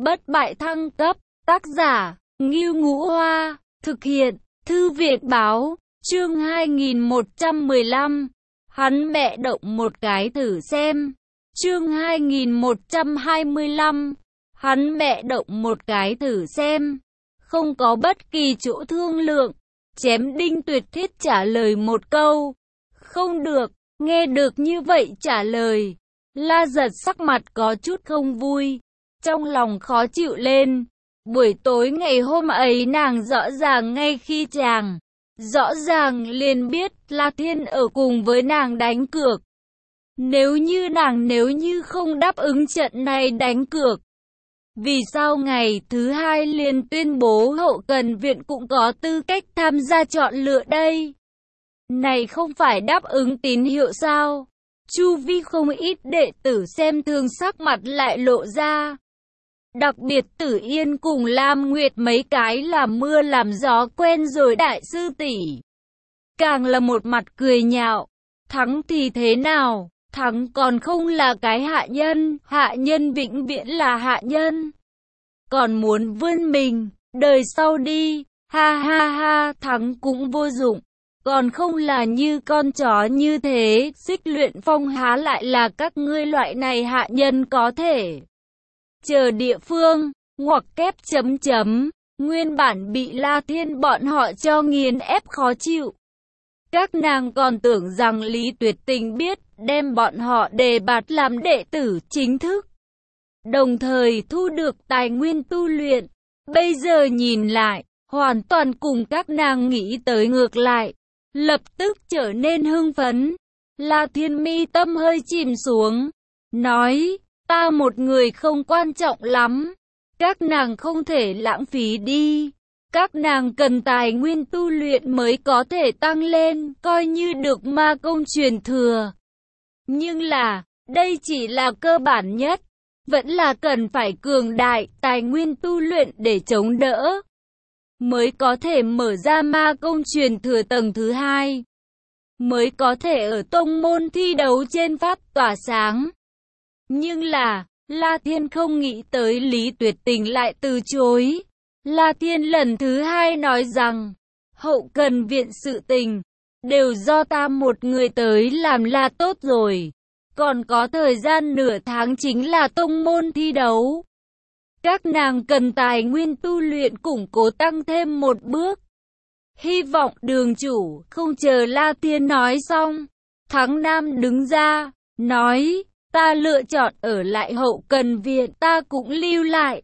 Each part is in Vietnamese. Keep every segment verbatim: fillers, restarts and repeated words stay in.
Bất bại thăng cấp, tác giả, Ngưu Ngũ Hoa, thực hiện, Thư viện Báo, chương hai nghìn một trăm mười lăm, hắn mẹ động một cái thử xem, chương hai nghìn một trăm hai mươi lăm, hắn mẹ động một cái thử xem, không có bất kỳ chỗ thương lượng, chém đinh tuyệt thiết trả lời một câu, không được, nghe được như vậy trả lời, La Giật sắc mặt có chút không vui, trong lòng khó chịu lên. Buổi tối ngày hôm ấy nàng rõ ràng ngay khi chàng, rõ ràng liền biết La Thiên ở cùng với nàng đánh cược. Nếu như nàng nếu như không đáp ứng trận này đánh cược, vì sao ngày thứ hai liền tuyên bố hậu cần viện cũng có tư cách tham gia chọn lựa đây? Này không phải đáp ứng tín hiệu sao? Chu vi không ít đệ tử xem thường sắc mặt lại lộ ra. Đặc biệt Tử Yên cùng Lam Nguyệt mấy cái làm mưa làm gió quen rồi đại sư tỷ. Càng là một mặt cười nhạo, thắng thì thế nào, thắng còn không là cái hạ nhân, hạ nhân vĩnh viễn là hạ nhân. Còn muốn vươn mình, đời sau đi, ha ha ha, thắng cũng vô dụng. Còn không là như con chó như thế, Xích Luyện Phong há lại là các ngươi loại này hạ nhân có thể chờ địa phương, ngoặc kép chấm chấm, nguyên bản bị La Thiên bọn họ cho nghiền ép khó chịu. Các nàng còn tưởng rằng Lý Tuyệt Tình biết đem bọn họ đề bạt làm đệ tử chính thức, đồng thời thu được tài nguyên tu luyện. Bây giờ nhìn lại, hoàn toàn cùng các nàng nghĩ tới ngược lại, lập tức trở nên hưng phấn. La Thiên mi tâm hơi chìm xuống, nói, ta một người không quan trọng lắm, các nàng không thể lãng phí đi, các nàng cần tài nguyên tu luyện mới có thể tăng lên, coi như được ma công truyền thừa. Nhưng là, đây chỉ là cơ bản nhất, vẫn là cần phải cường đại tài nguyên tu luyện để chống đỡ, mới có thể mở ra ma công truyền thừa tầng thứ hai, mới có thể ở tông môn thi đấu trên pháp tỏa sáng. Nhưng là, La Thiên không nghĩ tới Lý Tuyệt Tình lại từ chối. La Thiên lần thứ hai nói rằng, hậu cần viện sự tình, đều do ta một người tới làm là tốt rồi. Còn có thời gian nửa tháng chính là tông môn thi đấu. Các nàng cần tài nguyên tu luyện củng cố tăng thêm một bước. Hy vọng đường chủ, không chờ La Thiên nói xong, Thắng Nam đứng ra, nói, ta lựa chọn ở lại hậu cần viện, ta cũng lưu lại.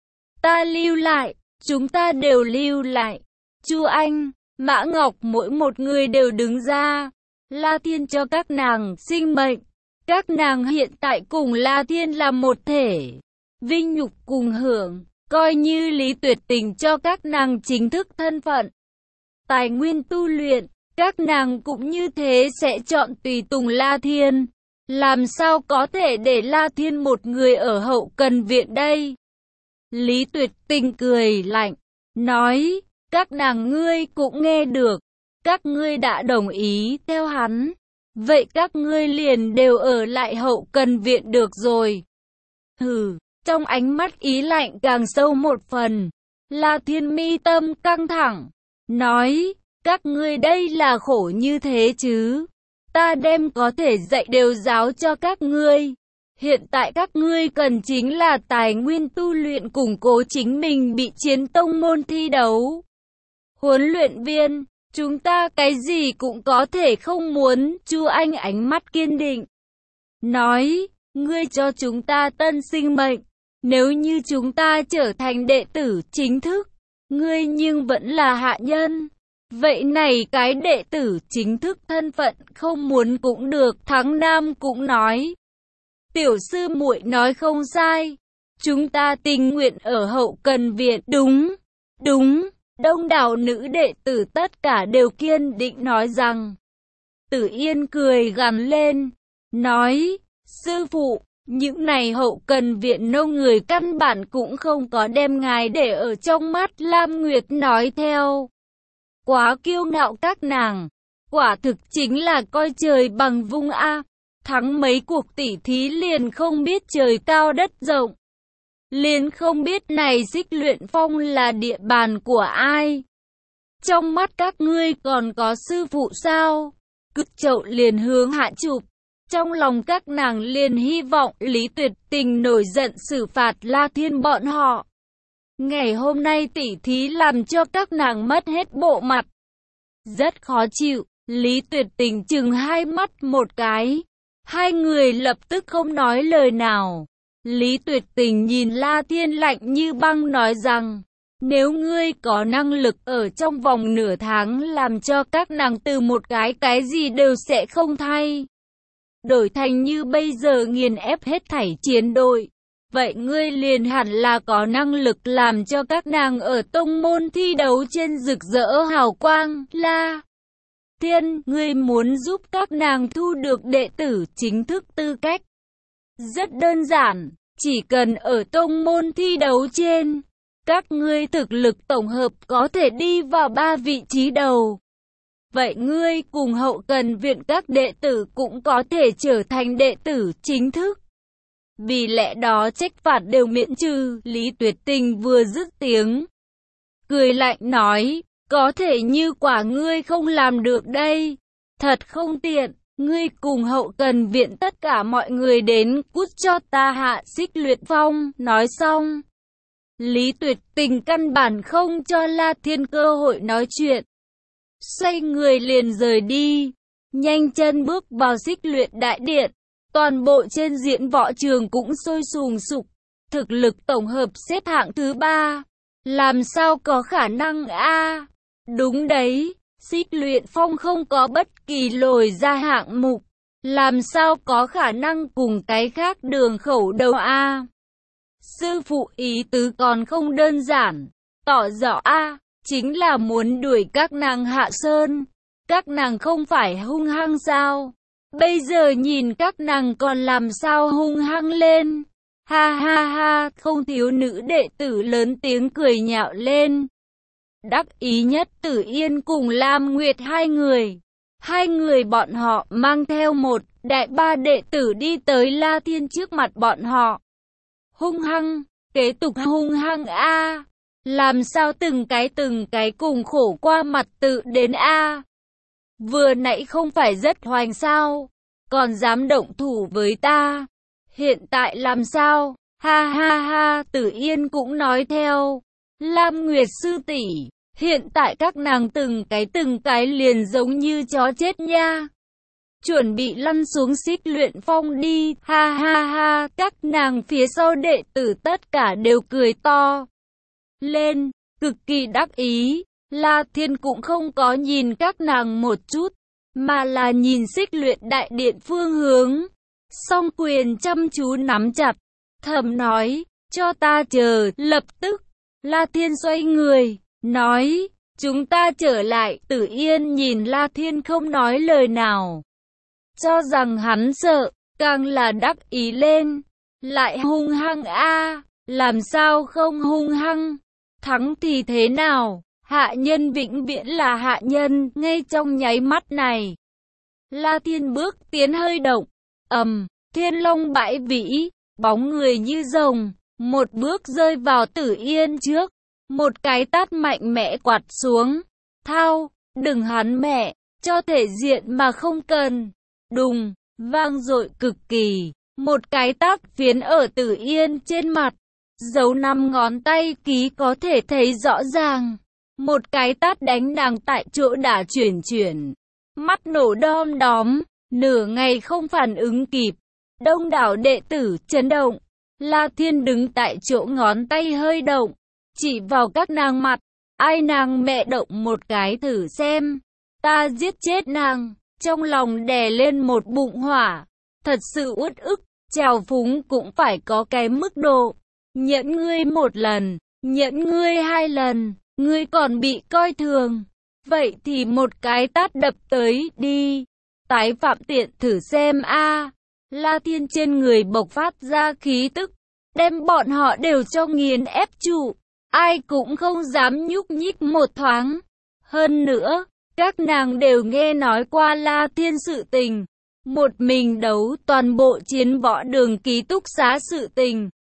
Ta lưu lại, chúng ta đều lưu lại. Chu Anh, Mã Ngọc mỗi một người đều đứng ra. La Thiên cho các nàng sinh mệnh. Các nàng hiện tại cùng La Thiên là một thể. Vinh nhục cùng hưởng, coi như Lý Tuyệt Tình cho các nàng chính thức thân phận. Tài nguyên tu luyện, các nàng cũng như thế sẽ chọn tùy tùng La Thiên. Làm sao có thể để La Thiên một người ở hậu cần viện đây? Lý Tuyệt Tình cười lạnh, nói, các nàng ngươi cũng nghe được, các ngươi đã đồng ý theo hắn, vậy các ngươi liền đều ở lại hậu cần viện được rồi. Hừ, trong ánh mắt ý lạnh càng sâu một phần, La Thiên mi tâm căng thẳng, nói, các ngươi đây là khổ như thế chứ? Ta đem có thể dạy đều giáo cho các ngươi. Hiện tại các ngươi cần chính là tài nguyên tu luyện củng cố chính mình bị chiến tông môn thi đấu. Huấn luyện viên, chúng ta cái gì cũng có thể không muốn. Chu Anh ánh mắt kiên định, nói, ngươi cho chúng ta tân sinh mệnh. Nếu như chúng ta trở thành đệ tử chính thức, ngươi nhưng vẫn là hạ nhân. Vậy này cái đệ tử chính thức thân phận không muốn cũng được. Thắng Nam cũng nói, tiểu sư muội nói không sai, chúng ta tình nguyện ở hậu cần viện. Đúng, đúng, đông đảo nữ đệ tử tất cả đều kiên định nói rằng. Tử Yên cười gằn lên, nói, sư phụ, những này hậu cần viện nông người căn bản cũng không có đem ngài để ở trong mắt. Lam Nguyệt nói theo, quá kiêu ngạo các nàng, quả thực chính là coi trời bằng vung a, thắng mấy cuộc tỉ thí liền không biết trời cao đất rộng. liền không biết này Xích Luyện Phong là địa bàn của ai. Trong mắt các ngươi còn có sư phụ sao? Cực Chậu liền hướng hạ chụp. Trong lòng các nàng liền hy vọng Lý Tuyệt Tình nổi giận xử phạt La Thiên bọn họ. Ngày hôm nay tỉ thí làm cho các nàng mất hết bộ mặt. Rất khó chịu, Lý Tuyệt Tình chừng hai mắt một cái. Hai người lập tức không nói lời nào. Lý Tuyệt Tình nhìn La Thiên lạnh như băng nói rằng, nếu ngươi có năng lực ở trong vòng nửa tháng làm cho các nàng từ một cái cái gì đều sẽ không thay đổi thành như bây giờ nghiền ép hết thảy chiến đội, vậy ngươi liền hẳn là có năng lực làm cho các nàng ở tông môn thi đấu trên rực rỡ hào quang. La Thiên, ngươi muốn giúp các nàng thu được đệ tử chính thức tư cách. Rất đơn giản, chỉ cần ở tông môn thi đấu trên, các ngươi thực lực tổng hợp có thể đi vào ba vị trí đầu. Vậy ngươi cùng hậu cần viện các đệ tử cũng có thể trở thành đệ tử chính thức. Vì lẽ đó trách phạt đều miễn trừ. Lý Tuyệt Tình vừa dứt tiếng, cười lạnh nói, có thể như quả ngươi không làm được đây. Thật không tiện, ngươi cùng hậu cần viện tất cả mọi người đến cút cho ta hạ Xích Luyện Phong. Nói xong, Lý Tuyệt Tình căn bản không cho La Thiên cơ hội nói chuyện. Xoay người liền rời đi, nhanh chân bước vào Xích Luyện Đại Điện. Toàn bộ trên diễn võ trường cũng sôi sùng sục, thực lực tổng hợp xếp hạng thứ ba. Làm sao có khả năng a? À, đúng đấy, Xích Luyện Phong không có bất kỳ lồi ra hạng mục. Làm sao có khả năng cùng cái khác đường khẩu đầu a? À, sư phụ ý tứ còn không đơn giản, tỏ rõ a, à, chính là muốn đuổi các nàng hạ sơn. Các nàng không phải hung hăng sao? Bây giờ nhìn các nàng còn làm sao hung hăng lên. Ha ha ha, không thiếu nữ đệ tử lớn tiếng cười nhạo lên. Đắc ý nhất Tử Yên cùng Lam Nguyệt hai người. Hai người bọn họ mang theo một đại ba đệ tử đi tới La Thiên trước mặt bọn họ. Hung hăng, kế tục hung hăng a, à, làm sao từng cái từng cái cùng khổ qua mặt tự đến a. À. Vừa nãy không phải rất hoành sao, còn dám động thủ với ta. Hiện tại làm sao? Ha ha ha, Tử Yên cũng nói theo. Lam Nguyệt sư tỷ, hiện tại các nàng từng cái từng cái liền giống như chó chết nha. Chuẩn bị lăn xuống Xích Luyện Phong đi. Ha ha ha, các nàng phía sau đệ tử tất cả đều cười to lên, cực kỳ đắc ý. La Thiên cũng không có nhìn các nàng một chút, mà là nhìn Xích Luyện Đại Điện phương hướng. Song quyền chăm chú nắm chặt, thầm nói, cho ta chờ. Lập tức, La Thiên xoay người, nói, chúng ta trở lại. Tử Yên nhìn La Thiên không nói lời nào, cho rằng hắn sợ, càng là đắc ý lên. Lại hung hăng a, à, làm sao không hung hăng? Thắng thì thế nào? Hạ nhân vĩnh viễn là hạ nhân. Ngay trong nháy mắt này, La Thiên bước tiến hơi động, ầm, thiên long bãi vĩ, bóng người như rồng, một bước rơi vào Tử Yên trước, một cái tát mạnh mẽ quạt xuống. Thao, đừng hắn mẹ, cho thể diện mà không cần. Đùng, vang dội cực kỳ, một cái tát phiến ở Tử Yên trên mặt, dấu năm ngón tay ký có thể thấy rõ ràng. Một cái tát đánh nàng tại chỗ đã chuyển chuyển, mắt nổ đom đóm, nửa ngày không phản ứng kịp. Đông đảo đệ tử chấn động. La Thiên đứng tại chỗ ngón tay hơi động, chỉ vào các nàng mặt. Ai nàng mẹ động một cái thử xem, ta giết chết nàng. Trong lòng đè lên một bụng hỏa, thật sự uất ức. Trào phúng cũng phải có cái mức độ. Nhẫn ngươi một lần, nhẫn ngươi hai lần, ngươi còn bị coi thường, vậy thì một cái tát đập tới đi. Tái phạm tiện thử xem a. À. La Thiên trên người bộc phát ra khí tức, đem bọn họ đều cho nghiền ép trụ, ai cũng không dám nhúc nhích một thoáng. Hơn nữa, các nàng đều nghe nói qua La Thiên sự tình, một mình đấu toàn bộ chiến võ đường ký túc xá sự tình.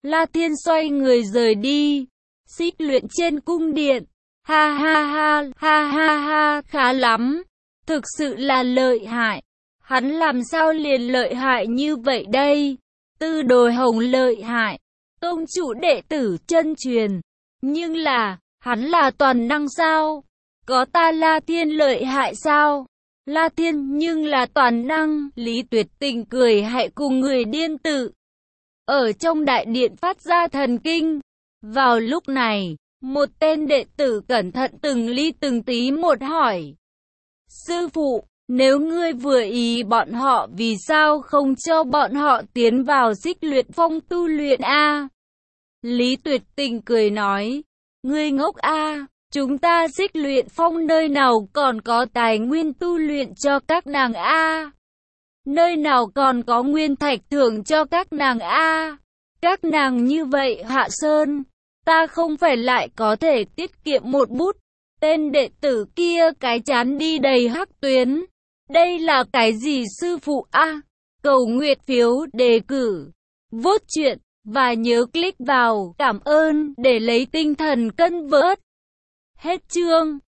La Thiên xoay người rời đi. Xích luyện trên cung điện. Ha ha ha, ha ha ha, khá lắm. Thực sự là lợi hại. Hắn làm sao liền lợi hại như vậy đây? Tư Đồ Hồng lợi hại. Tông chủ đệ tử chân truyền. Nhưng là, hắn là toàn năng sao? Có ta La Thiên lợi hại sao? La Thiên nhưng là toàn năng. Lý Tuyệt Tình cười hại cùng người điên tự. Ở trong đại điện phát ra thần kinh. Vào lúc này, một tên đệ tử cẩn thận từng ly từng tí một hỏi. Sư phụ, nếu ngươi vừa ý bọn họ vì sao không cho bọn họ tiến vào Xích Luyện Phong tu luyện a? Lý Tuyệt Tình cười nói, ngươi ngốc a, chúng ta Xích Luyện Phong nơi nào còn có tài nguyên tu luyện cho các nàng a? Nơi nào còn có nguyên thạch thưởng cho các nàng a? Các nàng như vậy Hạ Sơn, ta không phải lại có thể tiết kiệm một bút. Tên đệ tử kia cái chán đi đầy hắc tuyến. Đây là cái gì sư phụ a? À, cầu nguyện phiếu đề cử, vote chuyện và nhớ click vào cảm ơn để lấy tinh thần cân vớt. Hết chương.